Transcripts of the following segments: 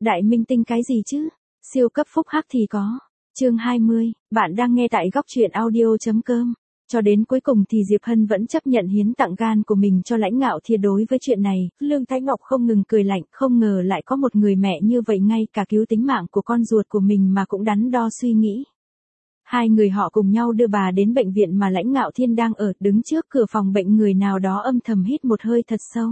Đại minh tinh cái gì chứ? Siêu cấp phúc hắc thì có. Chương 20, bạn đang nghe tại góc truyện audio.com. Cho đến cuối cùng thì Diệp Hân vẫn chấp nhận hiến tặng gan của mình cho Lãnh Ngạo Thiên. Đối với chuyện này, Lương Thái Ngọc không ngừng cười lạnh, không ngờ lại có một người mẹ như vậy ngay cả cứu tính mạng của con ruột của mình mà cũng đắn đo suy nghĩ. Hai người họ cùng nhau đưa bà đến bệnh viện mà Lãnh Ngạo Thiên đang ở, đứng trước cửa phòng bệnh người nào đó âm thầm hít một hơi thật sâu.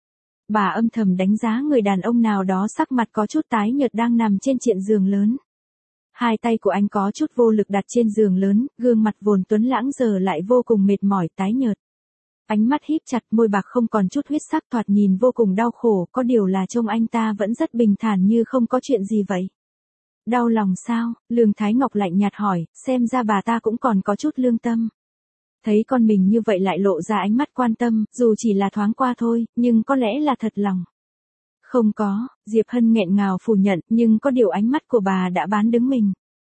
Bà âm thầm đánh giá người đàn ông nào đó sắc mặt có chút tái nhợt đang nằm trên chiếc giường lớn. Hai tay của anh có chút vô lực đặt trên giường lớn, gương mặt vốn tuấn lãng giờ lại vô cùng mệt mỏi tái nhợt. Ánh mắt híp chặt, môi bạc không còn chút huyết sắc, thoạt nhìn vô cùng đau khổ, có điều là trông anh ta vẫn rất bình thản như không có chuyện gì vậy. Đau lòng sao? Lương Thái Ngọc lạnh nhạt hỏi, xem ra bà ta cũng còn có chút lương tâm. Thấy con mình như vậy lại lộ ra ánh mắt quan tâm, dù chỉ là thoáng qua thôi, nhưng có lẽ là thật lòng. Không có, Diệp Hân nghẹn ngào phủ nhận, nhưng có điều ánh mắt của bà đã bán đứng mình.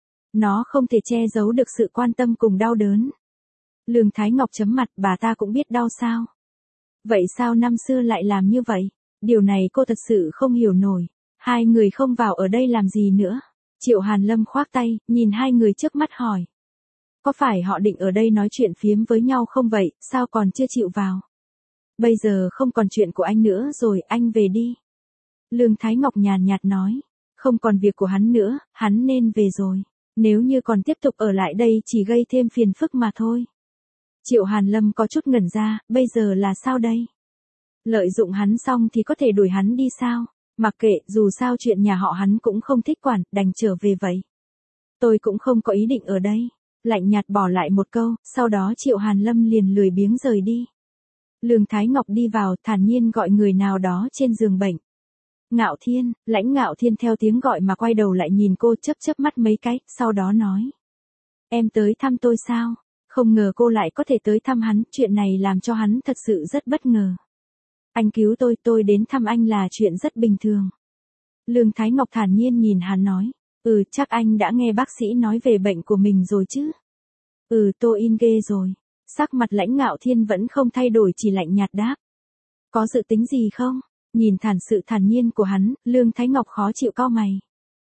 Nó không thể che giấu được sự quan tâm cùng đau đớn. Lương Thái Ngọc chấm mặt, bà ta cũng biết đau sao? Vậy sao năm xưa lại làm như vậy? Điều này cô thật sự không hiểu nổi. Hai người không vào ở đây làm gì nữa? Triệu Hàn Lâm khoác tay, nhìn hai người trước mắt hỏi. Có phải họ định ở đây nói chuyện phiếm với nhau không vậy, sao còn chưa chịu vào? Bây giờ không còn chuyện của anh nữa rồi, anh về đi. Lương Thái Ngọc nhàn nhạt nói, không còn việc của hắn nữa, hắn nên về rồi. Nếu như còn tiếp tục ở lại đây chỉ gây thêm phiền phức mà thôi. Triệu Hàn Lâm có chút ngẩn ra, bây giờ là sao đây? Lợi dụng hắn xong thì có thể đuổi hắn đi sao? Mặc kệ, dù sao chuyện nhà họ hắn cũng không thích quản, đành trở về vậy. Tôi cũng không có ý định ở đây. Lạnh nhạt bỏ lại một câu, sau đó Triệu Hàn Lâm liền lười biếng rời đi. Lương Thái Ngọc đi vào, thản nhiên gọi người nào đó trên giường bệnh. Ngạo Thiên, Lãnh Ngạo Thiên theo tiếng gọi mà quay đầu lại nhìn cô, chớp chớp mắt mấy cái, sau đó nói. Em tới thăm tôi sao? Không ngờ cô lại có thể tới thăm hắn, chuyện này làm cho hắn thật sự rất bất ngờ. Anh cứu tôi đến thăm anh là chuyện rất bình thường. Lương Thái Ngọc thản nhiên nhìn hắn nói. Chắc anh đã nghe bác sĩ nói về bệnh của mình rồi chứ? Tôi in ghê rồi. Sắc mặt Lãnh Ngạo Thiên vẫn không thay đổi, chỉ lạnh nhạt đáp. Có dự tính gì không? Nhìn sự thản nhiên của hắn, Lương Thái Ngọc khó chịu cau mày.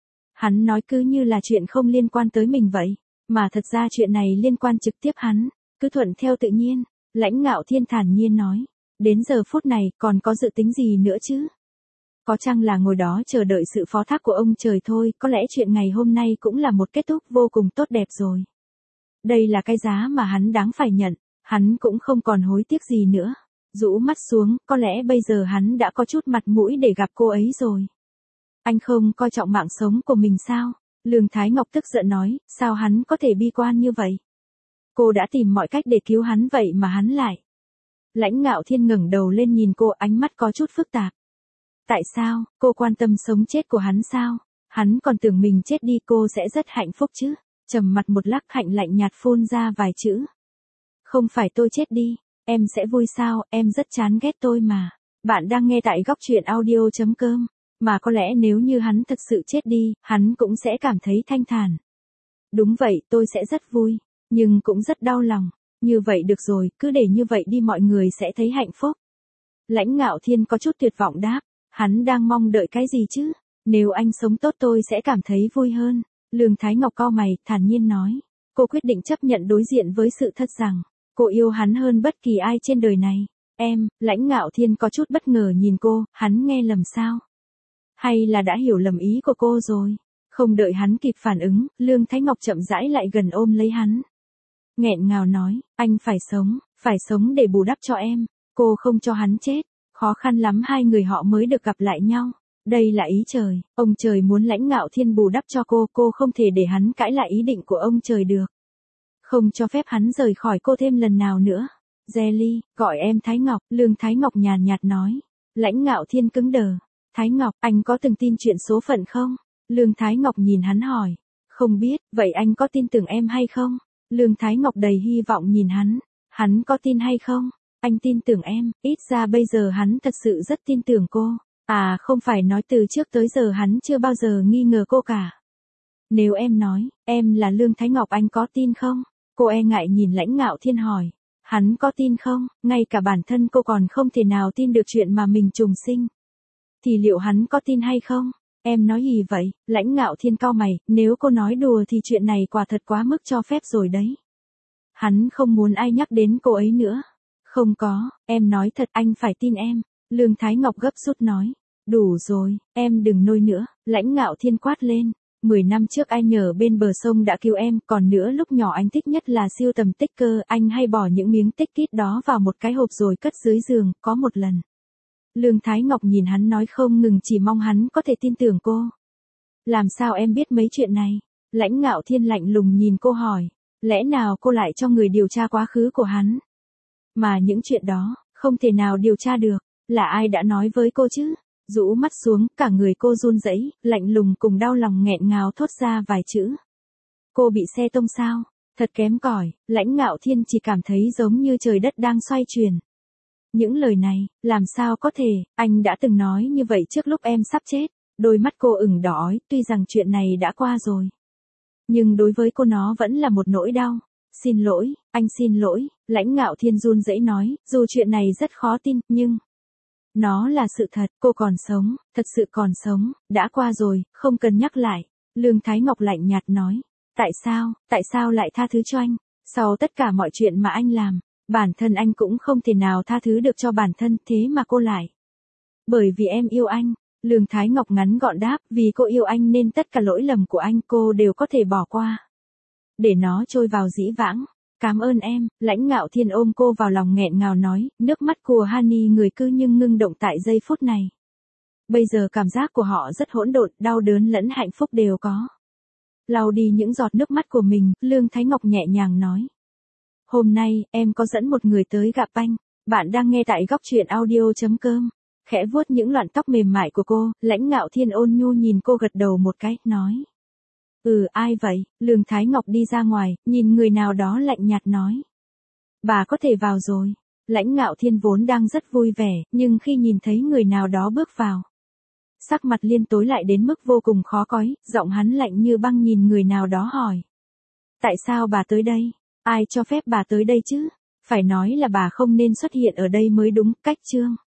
Hắn nói cứ như là chuyện không liên quan tới mình vậy, mà thật ra chuyện này liên quan trực tiếp hắn, cứ thuận theo tự nhiên. Lãnh Ngạo Thiên thản nhiên nói. Đến giờ phút này còn có dự tính gì nữa chứ? Có chăng là ngồi đó chờ đợi sự phó thác của ông trời thôi, có lẽ chuyện ngày hôm nay cũng là một kết thúc vô cùng tốt đẹp rồi. Đây là cái giá mà hắn đáng phải nhận, hắn cũng không còn hối tiếc gì nữa. Rũ mắt xuống, có lẽ bây giờ hắn đã có chút mặt mũi để gặp cô ấy rồi. Anh không coi trọng mạng sống của mình sao? Lương Thái Ngọc tức giận nói, sao hắn có thể bi quan như vậy? Cô đã tìm mọi cách để cứu hắn vậy mà hắn lại. Lãnh Ngạo Thiên ngẩng đầu lên nhìn cô, ánh mắt có chút phức tạp. Tại sao, cô quan tâm sống chết của hắn sao? Hắn còn tưởng mình chết đi cô sẽ rất hạnh phúc chứ? Trầm mặt một lát, Hạnh lạnh nhạt phun ra vài chữ. Không phải tôi chết đi, em sẽ vui sao, em rất chán ghét tôi mà. Bạn đang nghe tại góc truyện audio.com. Mà có lẽ nếu như hắn thật sự chết đi, hắn cũng sẽ cảm thấy thanh thản. Đúng vậy, tôi sẽ rất vui, nhưng cũng rất đau lòng. Như vậy được rồi, cứ để như vậy đi, mọi người sẽ thấy hạnh phúc. Lãnh Ngạo Thiên có chút tuyệt vọng đáp. Hắn đang mong đợi cái gì chứ? Nếu anh sống tốt tôi sẽ cảm thấy vui hơn. Lương Thái Ngọc cau mày, thản nhiên nói. Cô quyết định chấp nhận đối diện với sự thật rằng, cô yêu hắn hơn bất kỳ ai trên đời này. Lãnh Ngạo Thiên có chút bất ngờ nhìn cô, hắn nghe lầm sao? Hay là đã hiểu lầm ý của cô rồi? Không đợi hắn kịp phản ứng, Lương Thái Ngọc chậm rãi lại gần ôm lấy hắn. Nghẹn ngào nói, anh phải sống để bù đắp cho em. Cô không cho hắn chết. Khó khăn lắm hai người họ mới được gặp lại nhau. Đây là ý trời, ông trời muốn Lãnh Ngạo Thiên bù đắp cho cô không thể để hắn cãi lại ý định của ông trời được. Không cho phép hắn rời khỏi cô thêm lần nào nữa. Jelly, gọi em Thái Ngọc, Lương Thái Ngọc nhàn nhạt nói. Lãnh Ngạo Thiên cứng đờ. Thái Ngọc, anh có từng tin chuyện số phận không? Lương Thái Ngọc nhìn hắn hỏi. Không biết, vậy anh có tin tưởng em hay không? Lương Thái Ngọc đầy hy vọng nhìn hắn. Hắn có tin hay không? Anh tin tưởng em, ít ra bây giờ hắn thật sự rất tin tưởng cô. Không phải nói từ trước tới giờ hắn chưa bao giờ nghi ngờ cô cả. Nếu em nói, em là Lương Thái Ngọc, anh có tin không? Cô e ngại nhìn Lãnh Ngạo Thiên hỏi. Hắn có tin không? Ngay cả bản thân cô còn không thể nào tin được chuyện mà mình trùng sinh. Thì liệu hắn có tin hay không? Em nói gì vậy? Lãnh Ngạo Thiên cau mày, nếu cô nói đùa thì chuyện này quả thật quá mức cho phép rồi đấy. Hắn không muốn ai nhắc đến cô ấy nữa. Không có, em nói thật, anh phải tin em. Lương Thái Ngọc gấp rút nói. Đủ rồi, em đừng nôi nữa, Lãnh Ngạo Thiên quát lên. 10 năm trước anh nhờ bên bờ sông đã cứu em, còn nữa lúc nhỏ anh thích nhất là siêu tầm tích cơ, anh hay bỏ những miếng tích kít đó vào một cái hộp rồi cất dưới giường, có một lần. Lương Thái Ngọc nhìn hắn nói không ngừng, chỉ mong hắn có thể tin tưởng cô. Làm sao em biết mấy chuyện này? Lãnh Ngạo Thiên lạnh lùng nhìn cô hỏi. Lẽ nào cô lại cho người điều tra quá khứ của hắn? Mà những chuyện đó, không thể nào điều tra được. Là ai đã nói với cô chứ? Rũ mắt xuống, cả người cô run rẩy, lạnh lùng cùng đau lòng nghẹn ngào thốt ra vài chữ. Cô bị xe tông sao? Thật kém cỏi. Lãnh Ngạo Thiên chỉ cảm thấy giống như trời đất đang xoay chuyển. Những lời này, làm sao có thể, anh đã từng nói như vậy trước lúc em sắp chết. Đôi mắt cô ửng đỏ, tuy rằng chuyện này đã qua rồi. Nhưng đối với cô nó vẫn là một nỗi đau. Xin lỗi, anh xin lỗi, Lãnh Ngạo Thiên run rẩy nói, dù chuyện này rất khó tin, nhưng... Nó là sự thật, cô còn sống, thật sự còn sống, đã qua rồi, không cần nhắc lại. Lương Thái Ngọc lạnh nhạt nói, tại sao lại tha thứ cho anh? Sau tất cả mọi chuyện mà anh làm, bản thân anh cũng không thể nào tha thứ được cho bản thân, thế mà cô lại. Bởi vì em yêu anh. Lương Thái Ngọc ngắn gọn đáp, vì cô yêu anh nên tất cả lỗi lầm của anh cô đều có thể bỏ qua. Để nó trôi vào dĩ vãng. Cảm ơn em, Lãnh Ngạo Thiên ôm cô vào lòng nghẹn ngào nói, nước mắt của Hani người cứ nhưng ngưng động tại giây phút này. Bây giờ cảm giác của họ rất hỗn độn, đau đớn lẫn hạnh phúc đều có. Lau đi những giọt nước mắt của mình, Lương Thái Ngọc nhẹ nhàng nói. Hôm nay, em có dẫn một người tới gặp anh. Bạn đang nghe tại góc truyện audio.com. Khẽ vuốt những lọn tóc mềm mại của cô, Lãnh Ngạo Thiên ôn nhu nhìn cô gật đầu một cái, nói. Ai vậy? Lương Thái Ngọc đi ra ngoài, nhìn người nào đó lạnh nhạt nói. Bà có thể vào rồi. Lãnh Ngạo Thiên vốn đang rất vui vẻ, nhưng khi nhìn thấy người nào đó bước vào. Sắc mặt liên tối lại đến mức vô cùng khó coi, giọng hắn lạnh như băng nhìn người nào đó hỏi. Tại sao bà tới đây? Ai cho phép bà tới đây chứ? Phải nói là bà không nên xuất hiện ở đây mới đúng, cách chương.